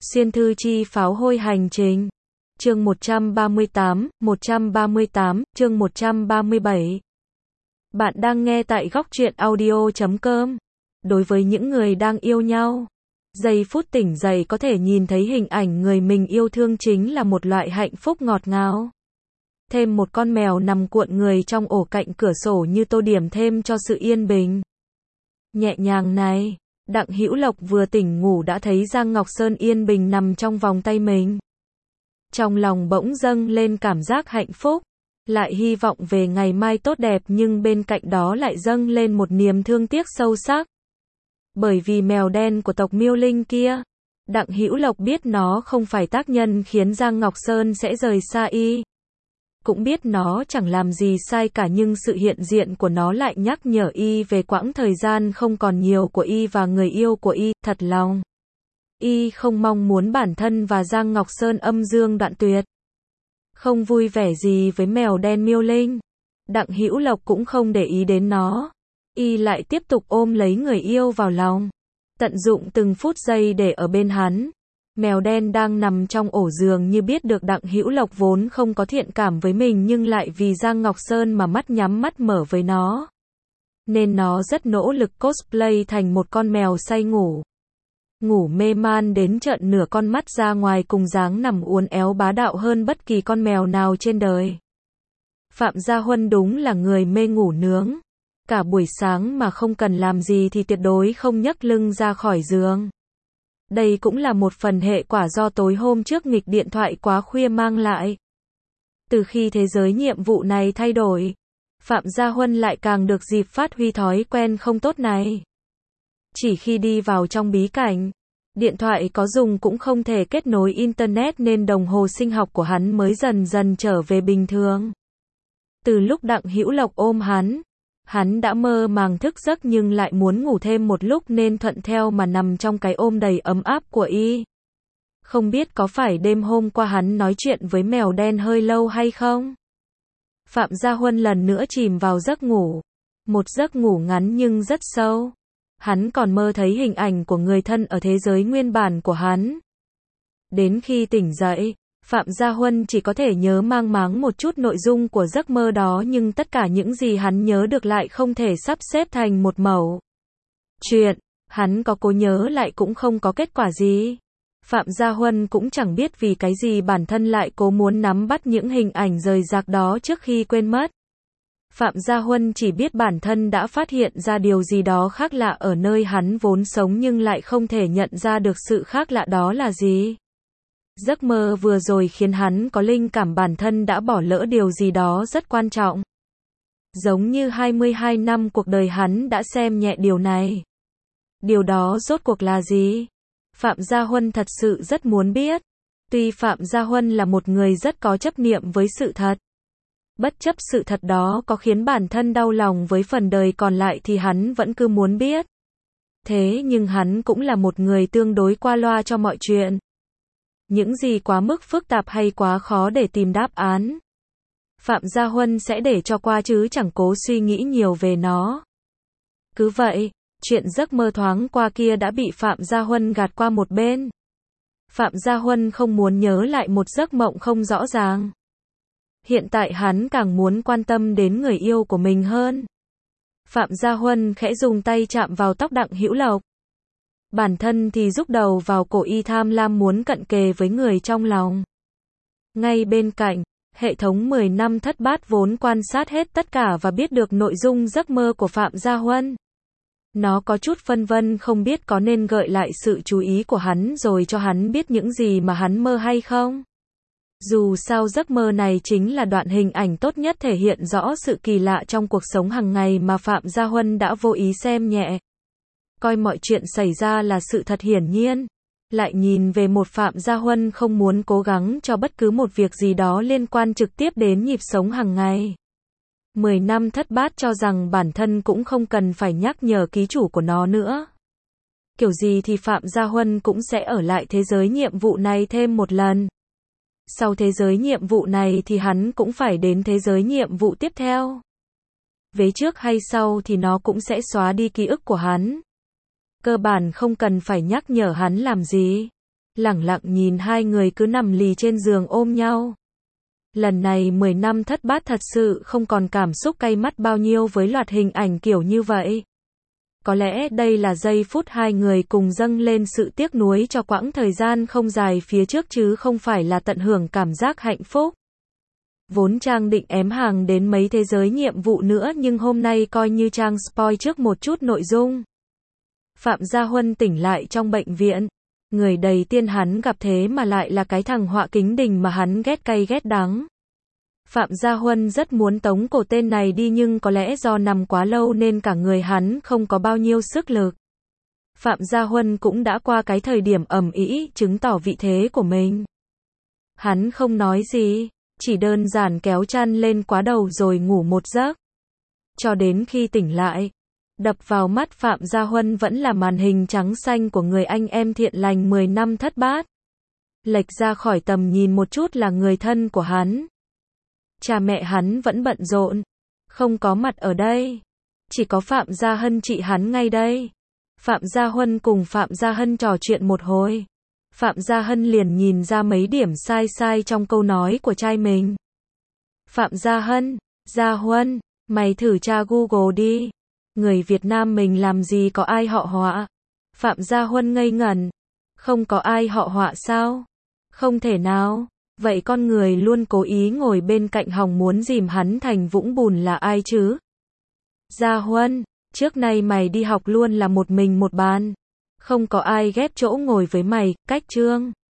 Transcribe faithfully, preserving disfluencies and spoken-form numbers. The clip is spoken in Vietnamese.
Xuyên thư chi pháo hôi hành trình. Chương một trăm ba mươi tám, một trăm ba mươi tám, chương một trăm ba mươi bảy. Bạn đang nghe tại góc truyện audio chấm com. Đối với những người đang yêu nhau, giây phút tỉnh dậy có thể nhìn thấy hình ảnh người mình yêu thương chính là một loại hạnh phúc ngọt ngào. Thêm một con mèo nằm cuộn người trong ổ cạnh cửa sổ như tô điểm thêm cho sự yên bình nhẹ nhàng này. Đặng Hữu Lộc vừa tỉnh ngủ đã thấy Giang Ngọc Sơn yên bình nằm trong vòng tay mình. Trong lòng bỗng dâng lên cảm giác hạnh phúc, lại hy vọng về ngày mai tốt đẹp, nhưng bên cạnh đó lại dâng lên một niềm thương tiếc sâu sắc. Bởi vì mèo đen của tộc Miêu Linh kia, Đặng Hữu Lộc biết nó không phải tác nhân khiến Giang Ngọc Sơn sẽ rời xa y. Cũng biết nó chẳng làm gì sai cả, nhưng sự hiện diện của nó lại nhắc nhở y về quãng thời gian không còn nhiều của y và người yêu của y. Thật lòng, y không mong muốn bản thân và Giang Ngọc Sơn âm dương đoạn tuyệt. Không vui vẻ gì với mèo đen Miêu Linh, Đặng Hữu Lộc cũng không để ý đến nó. Y lại tiếp tục ôm lấy người yêu vào lòng, tận dụng từng phút giây để ở bên hắn. Mèo đen đang nằm trong ổ giường như biết được Đặng Hữu Lộc vốn không có thiện cảm với mình, nhưng lại vì Giang Ngọc Sơn mà mắt nhắm mắt mở với nó. Nên nó rất nỗ lực cosplay thành một con mèo say ngủ. Ngủ mê man đến trợn nửa con mắt ra ngoài, cùng dáng nằm uốn éo bá đạo hơn bất kỳ con mèo nào trên đời. Phạm Gia Huân đúng là người mê ngủ nướng. Cả buổi sáng mà không cần làm gì thì tuyệt đối không nhấc lưng ra khỏi giường. Đây cũng là một phần hệ quả do tối hôm trước nghịch điện thoại quá khuya mang lại. Từ khi thế giới nhiệm vụ này thay đổi, Phạm Gia Huân lại càng được dịp phát huy thói quen không tốt này. Chỉ khi đi vào trong bí cảnh, điện thoại có dùng cũng không thể kết nối internet, nên đồng hồ sinh học của hắn mới dần dần trở về bình thường. Từ lúc Đặng Hữu Lộc ôm hắn, hắn đã mơ màng thức giấc nhưng lại muốn ngủ thêm một lúc, nên thuận theo mà nằm trong cái ôm đầy ấm áp của y. Không biết có phải đêm hôm qua hắn nói chuyện với mèo đen hơi lâu hay không? Phạm Gia Huân lần nữa chìm vào giấc ngủ. Một giấc ngủ ngắn nhưng rất sâu. Hắn còn mơ thấy hình ảnh của người thân ở thế giới nguyên bản của hắn. Đến khi tỉnh dậy, Phạm Gia Huân chỉ có thể nhớ mang máng một chút nội dung của giấc mơ đó, nhưng tất cả những gì hắn nhớ được lại không thể sắp xếp thành một mẩu chuyện. Hắn có cố nhớ lại cũng không có kết quả gì. Phạm Gia Huân cũng chẳng biết vì cái gì bản thân lại cố muốn nắm bắt những hình ảnh rời rạc đó trước khi quên mất. Phạm Gia Huân chỉ biết bản thân đã phát hiện ra điều gì đó khác lạ ở nơi hắn vốn sống, nhưng lại không thể nhận ra được sự khác lạ đó là gì. Giấc mơ vừa rồi khiến hắn có linh cảm bản thân đã bỏ lỡ điều gì đó rất quan trọng. Giống như hai mươi hai năm cuộc đời hắn đã xem nhẹ điều này. Điều đó rốt cuộc là gì? Phạm Gia Huân thật sự rất muốn biết. Tuy Phạm Gia Huân là một người rất có chấp niệm với sự thật, bất chấp sự thật đó có khiến bản thân đau lòng với phần đời còn lại thì hắn vẫn cứ muốn biết. Thế nhưng hắn cũng là một người tương đối qua loa cho mọi chuyện. Những gì quá mức phức tạp hay quá khó để tìm đáp án, Phạm Gia Huân sẽ để cho qua chứ chẳng cố suy nghĩ nhiều về nó. Cứ vậy, chuyện giấc mơ thoáng qua kia đã bị Phạm Gia Huân gạt qua một bên. Phạm Gia Huân không muốn nhớ lại một giấc mộng không rõ ràng. Hiện tại hắn càng muốn quan tâm đến người yêu của mình hơn. Phạm Gia Huân khẽ dùng tay chạm vào tóc Đặng Hữu Lộc. Bản thân thì rúc đầu vào cổ y, tham lam muốn cận kề với người trong lòng. Ngay bên cạnh, hệ thống mười năm thất bát vốn quan sát hết tất cả và biết được nội dung giấc mơ của Phạm Gia Huân. Nó có chút phân vân không biết có nên gợi lại sự chú ý của hắn rồi cho hắn biết những gì mà hắn mơ hay không. Dù sao giấc mơ này chính là đoạn hình ảnh tốt nhất thể hiện rõ sự kỳ lạ trong cuộc sống hàng ngày mà Phạm Gia Huân đã vô ý xem nhẹ. Coi mọi chuyện xảy ra là sự thật hiển nhiên. Lại nhìn về một Phạm Gia Huân không muốn cố gắng cho bất cứ một việc gì đó liên quan trực tiếp đến nhịp sống hàng ngày. Mười năm thất bát cho rằng bản thân cũng không cần phải nhắc nhở ký chủ của nó nữa. Kiểu gì thì Phạm Gia Huân cũng sẽ ở lại thế giới nhiệm vụ này thêm một lần. Sau thế giới nhiệm vụ này thì hắn cũng phải đến thế giới nhiệm vụ tiếp theo. Vế trước hay sau thì nó cũng sẽ xóa đi ký ức của hắn. Cơ bản không cần phải nhắc nhở hắn làm gì. lẳng lặng nhìn hai người cứ nằm lì trên giường ôm nhau. Lần này mười năm thất bát thật sự không còn cảm xúc cay mắt bao nhiêu với loạt hình ảnh kiểu như vậy. Có lẽ đây là giây phút hai người cùng dâng lên sự tiếc nuối cho quãng thời gian không dài phía trước chứ không phải là tận hưởng cảm giác hạnh phúc. Vốn Trang định ém hàng đến mấy thế giới nhiệm vụ nữa nhưng hôm nay coi như Trang spoil trước một chút nội dung. Phạm Gia Huân tỉnh lại trong bệnh viện. Người đầy tiên hắn gặp thế mà lại là cái thằng họa kính đình mà hắn ghét cay ghét đắng. Phạm Gia Huân rất muốn tống cổ tên này đi nhưng có lẽ do nằm quá lâu nên cả người hắn không có bao nhiêu sức lực. Phạm Gia Huân cũng đã qua cái thời điểm ầm ĩ chứng tỏ vị thế của mình. Hắn không nói gì, chỉ đơn giản kéo chăn lên quá đầu rồi ngủ một giấc. Cho đến khi tỉnh lại, đập vào mắt Phạm Gia Huân vẫn là màn hình trắng xanh của người anh em thiện lành mười năm thất bát. Lệch ra khỏi tầm nhìn một chút là người thân của hắn. Cha mẹ hắn vẫn bận rộn, không có mặt ở đây. Chỉ có Phạm Gia Hân chị hắn ngay đây. Phạm Gia Huân cùng Phạm Gia Hân trò chuyện một hồi. Phạm Gia Hân liền nhìn ra mấy điểm sai sai trong câu nói của trai mình. Phạm Gia Hân, Gia Huân, mày thử tra Google đi. Người Việt Nam mình làm gì có ai họ Họa? Phạm Gia Huân ngây ngẩn. Không có ai họ Họa sao? Không thể nào. Vậy con người luôn cố ý ngồi bên cạnh hòng muốn dìm hắn thành vũng bùn là ai chứ? Gia Huân, trước nay mày đi học luôn là một mình một bàn. Không có ai ghép chỗ ngồi với mày, cách chương.